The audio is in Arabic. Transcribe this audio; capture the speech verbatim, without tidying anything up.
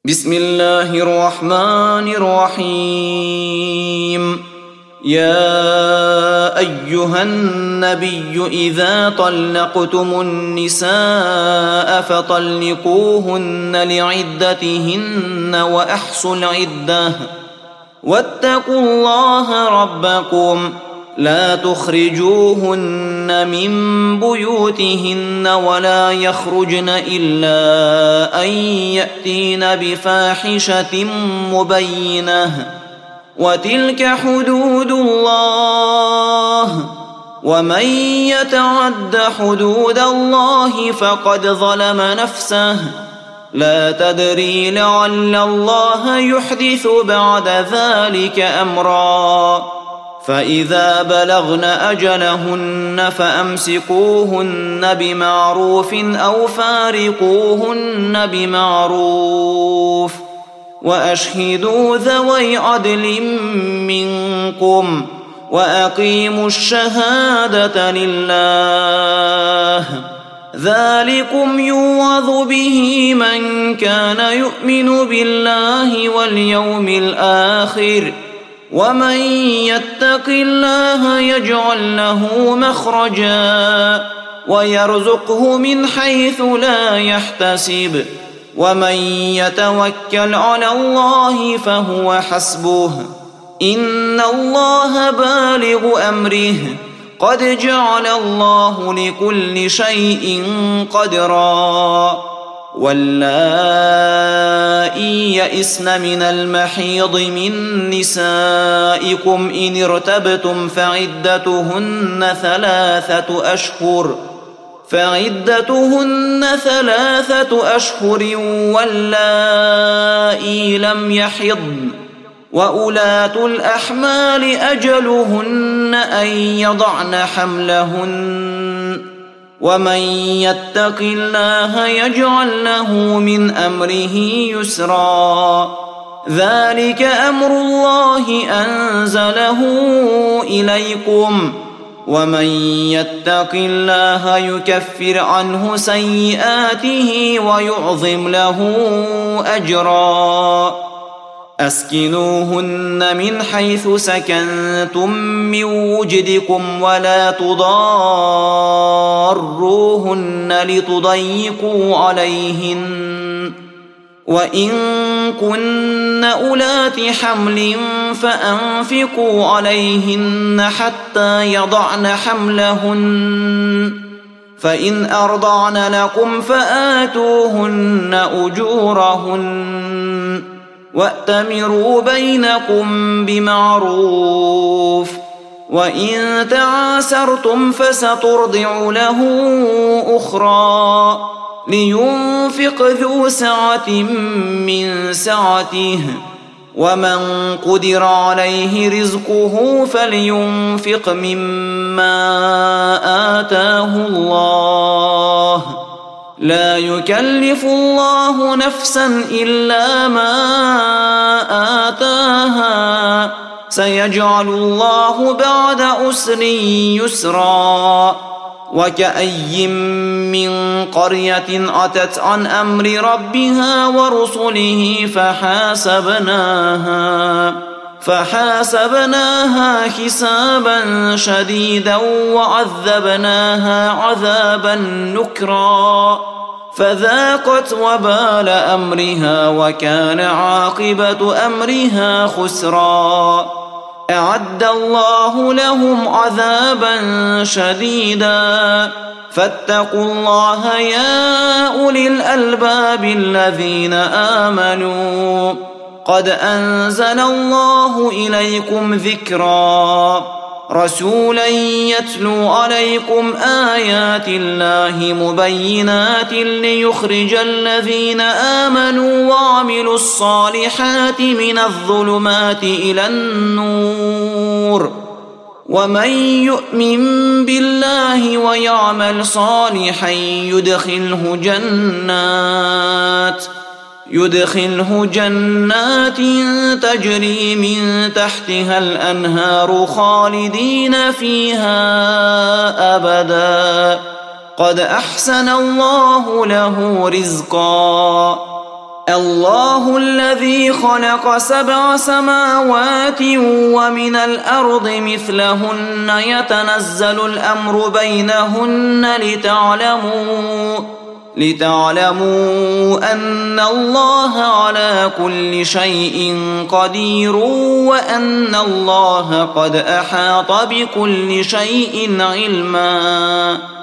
بسم الله الرحمن الرحيم. يا أيها النبي إذا طلقتم النساء فطلقوهن لعدتهن وأحصوا العدة واتقوا الله ربكم لا تخرجوهن من بيوتهن ولا يخرجن إلا أن يأتين بفاحشة مبينة وتلك حدود الله ومن يتعد حدود الله فقد ظلم نفسه لا تدري لعل الله يحدث بعد ذلك أمرا. فإذا بلغن أجلهن فأمسكوهن بمعروف أو فارقوهن بمعروف وأشهدوا ذوي عدل منكم وأقيموا الشهادة لله ذلكم يوعظ به من كان يؤمن بالله واليوم الآخر ومن يتق الله يجعل له مخرجا ويرزقه من حيث لا يحتسب ومن يتوكل على الله فهو حسبه إن الله بالغ أمره قد جعل الله لكل شيء قدرا. واللائي يئسن من المحيض من نسائكم إن ارتبتم فعدتهن ثلاثة أشهر فعدتهن ثلاثة أشهر واللائي لم يحضن وأولاة الأحمال أجلهن أن يضعن حملهن ومن يتق الله يجعل له من أمره يسرا ذلك أمر الله أنزله إليكم ومن يتق الله يكفر عنه سيئاته ويعظم له أجرا. أسكنوهن من حيث سكنتم من وجدكم ولا تضاروهن لتضيقوا عليهن وإن كن أولات حمل فأنفقوا عليهن حتى يضعن حملهن فإن أرضعن لكم فآتوهن أجورهن وأتمروا بينكم بمعروف وإن تعاسرتم فسترضع له أخرى لينفق ذو سعة من سعته ومن قدر عليه رزقه فلينفق مما آتاه الله لا يكلف الله نفسا إلا ما آتاها سيجعل الله بعد أسر يسرا. وكأي من قرية أتت عن أمر ربها ورسله فحاسبناها فحاسبناها حسابا شديدا وعذبناها عذابا نكرا فذاقت وبال أمرها وكان عاقبة أمرها خسرا. أعد الله لهم عذابا شديدا فاتقوا الله يا أولي الألباب الذين آمنوا قد أنزل الله إليكم ذكرا رسولا يتلو عليكم آيات الله مبينات ليخرج الذين آمنوا وعملوا الصالحات من الظلمات إلى النور ومن يؤمن بالله ويعمل صالحا يدخله جنات يدخله جنات تجري من تحتها الأنهار خالدين فيها أبدا قد أحسن الله له رزقا الله الذي خلق سبع سماوات ومن الأرض مثلهن يتنزل الأمر بينهن لتعلموا لتعلموا أن الله على كل شيء قدير وأن الله قد أحاط بكل شيء علما